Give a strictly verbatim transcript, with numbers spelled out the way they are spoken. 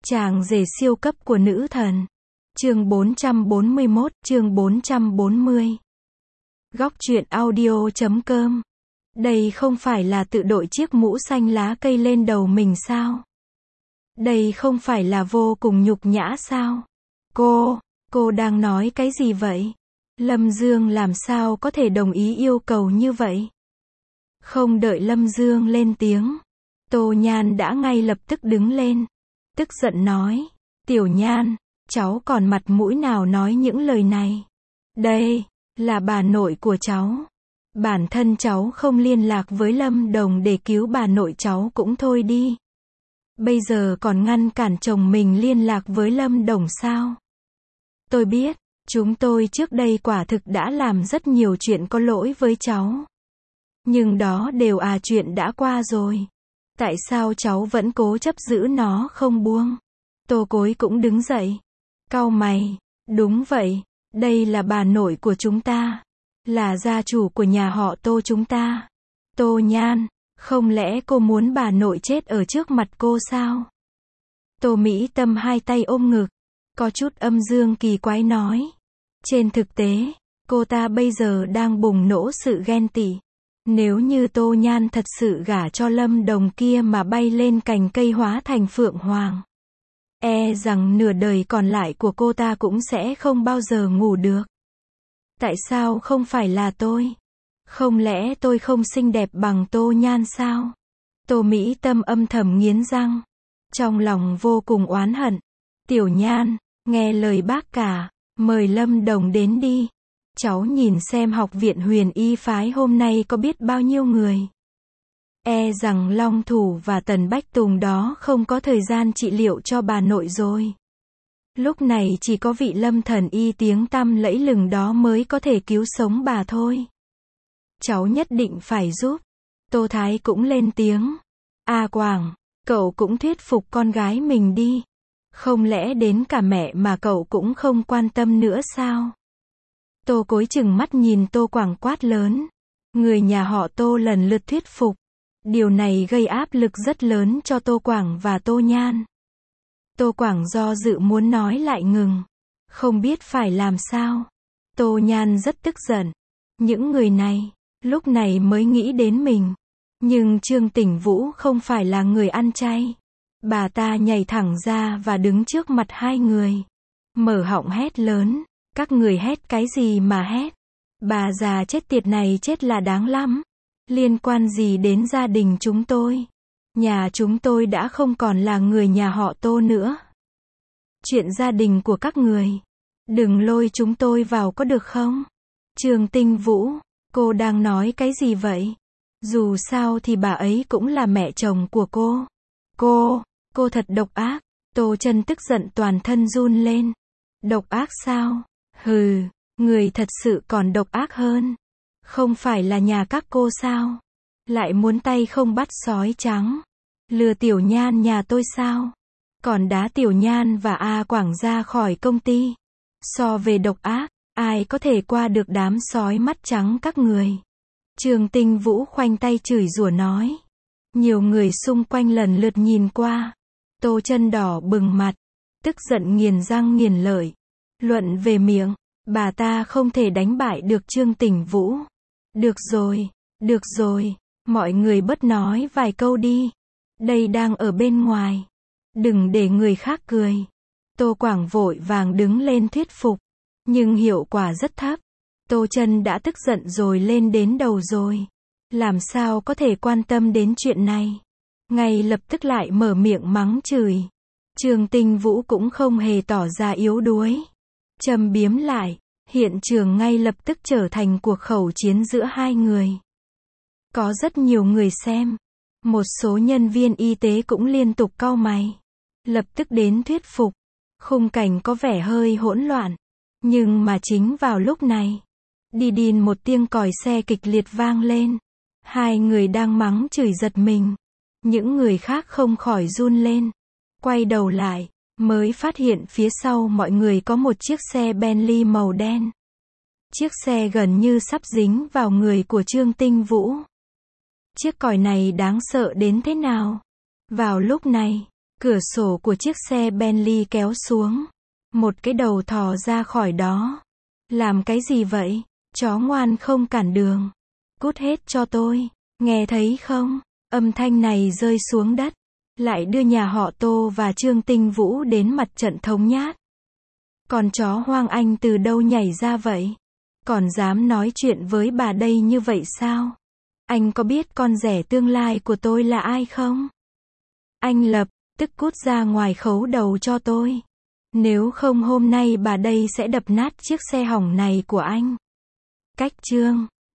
Chàng rể siêu cấp của nữ thần. Chương bốn trăm bốn mươi mốt, chương bốn trăm bốn mươi. Góc truyện audio chấm com. Đây không phải là tự đội chiếc mũ xanh lá cây lên đầu mình sao? Đây không phải là vô cùng nhục nhã sao? Cô, cô đang nói cái gì vậy? Lâm Dương làm sao có thể đồng ý yêu cầu như vậy? Không đợi Lâm Dương lên tiếng, Tô Nhan đã ngay lập tức đứng lên, tức giận nói, Tiểu Nhan, cháu còn mặt mũi nào nói những lời này? Đây, là bà nội của cháu. Bản thân cháu không liên lạc với Lâm Đồng để cứu bà nội cháu cũng thôi đi. Bây giờ còn ngăn cản chồng mình liên lạc với Lâm Đồng sao? Tôi biết, chúng tôi trước đây quả thực đã làm rất nhiều chuyện có lỗi với cháu. Nhưng đó đều à chuyện đã qua rồi. Tại sao cháu vẫn cố chấp giữ nó không buông? Tô Cối cũng đứng dậy. Cau mày, đúng vậy, đây là bà nội của chúng ta. Là gia chủ của nhà họ Tô chúng ta. Tô Nhan, không lẽ cô muốn bà nội chết ở trước mặt cô sao? Tô Mỹ Tâm hai tay ôm ngực, có chút âm dương kỳ quái nói. Trên thực tế, cô ta bây giờ đang bùng nổ sự ghen tị. Nếu như Tô Nhan thật sự gả cho Lâm Đồng kia mà bay lên cành cây hóa thành phượng hoàng, e rằng nửa đời còn lại của cô ta cũng sẽ không bao giờ ngủ được. Tại sao không phải là tôi? Không lẽ tôi không xinh đẹp bằng Tô Nhan sao? Tô Mỹ Tâm âm thầm nghiến răng, trong lòng vô cùng oán hận. Tiểu Nhan, nghe lời bác cả, mời Lâm Đồng đến đi. Cháu nhìn xem học viện Huyền Y phái hôm nay có biết bao nhiêu người. E rằng Long Thủ và Tần Bách Tùng đó không có thời gian trị liệu cho bà nội rồi. Lúc này chỉ có vị Lâm thần y tiếng tăm lẫy lừng đó mới có thể cứu sống bà thôi. Cháu nhất định phải giúp. Tô Thái cũng lên tiếng. A Quảng, cậu cũng thuyết phục con gái mình đi. Không lẽ đến cả mẹ mà cậu cũng không quan tâm nữa sao? Tô Cối chừng mắt nhìn Tô Quảng quát lớn. Người nhà họ Tô lần lượt thuyết phục. Điều này gây áp lực rất lớn cho Tô Quảng và Tô Nhan. Tô Quảng do dự muốn nói lại ngừng. Không biết phải làm sao. Tô Nhan rất tức giận. Những người này, lúc này mới nghĩ đến mình. Nhưng Trương Tỉnh Vũ không phải là người ăn chay. Bà ta nhảy thẳng ra và đứng trước mặt hai người. Mở họng hét lớn. Các người hét cái gì mà hét? Bà già chết tiệt này chết là đáng lắm. Liên quan gì đến gia đình chúng tôi? Nhà chúng tôi đã không còn là người nhà họ Tô nữa. Chuyện gia đình của các người, đừng lôi chúng tôi vào có được không? Trương Tinh Vũ, cô đang nói cái gì vậy? Dù sao thì bà ấy cũng là mẹ chồng của cô. Cô, cô thật độc ác. Tô Chân tức giận toàn thân run lên. Độc ác sao? Hừ, người thật sự còn độc ác hơn. Không phải là nhà các cô sao? Lại muốn tay không bắt sói trắng. Lừa Tiểu Nhan nhà tôi sao? Còn đá Tiểu Nhan và A Quảng ra khỏi công ty. So về độc ác, ai có thể qua được đám sói mắt trắng các người? Trương Tinh Vũ khoanh tay chửi rủa nói. Nhiều người xung quanh lần lượt nhìn qua. Tô Chân đỏ bừng mặt, tức giận nghiền răng nghiền lợi. Luận về miệng, bà ta không thể đánh bại được Trương Tỉnh Vũ. Được rồi, được rồi, mọi người bớt nói vài câu đi. Đây đang ở bên ngoài. Đừng để người khác cười. Tô Quảng vội vàng đứng lên thuyết phục. Nhưng hiệu quả rất thấp. Tô Chân đã tức giận rồi lên đến đầu rồi. Làm sao có thể quan tâm đến chuyện này? Ngay lập tức lại mở miệng mắng chửi. Trương Tinh Vũ cũng không hề tỏ ra yếu đuối. Châm biếm lại. Hiện trường ngay lập tức trở thành cuộc khẩu chiến giữa hai người. Có rất nhiều người xem. Một số nhân viên y tế cũng liên tục cau mày. Lập tức đến thuyết phục. Khung cảnh có vẻ hơi hỗn loạn. Nhưng mà chính vào lúc này, đi đìn một tiếng còi xe kịch liệt vang lên. Hai người đang mắng chửi giật mình. Những người khác không khỏi run lên. Quay đầu lại, mới phát hiện phía sau mọi người có một chiếc xe Bentley màu đen. Chiếc xe gần như sắp dính vào người của Trương Tinh Vũ. Chiếc còi này đáng sợ đến thế nào? Vào lúc này, Cửa sổ của chiếc xe Bentley kéo xuống. Một cái đầu thò ra khỏi đó. Làm cái gì vậy? Chó ngoan không cản đường. Cút hết cho tôi. Nghe thấy không? Âm thanh này rơi xuống đất. Lại đưa nhà họ Tô và Trương Tinh Vũ đến mặt trận thống nhát. Con chó hoang anh từ đâu nhảy ra vậy? Còn dám nói chuyện với bà đây như vậy sao? Anh có biết con rể tương lai của tôi là ai không? Anh lập tức cút ra ngoài khấu đầu cho tôi. Nếu không hôm nay bà đây sẽ đập nát chiếc xe hỏng này của anh. Cách chương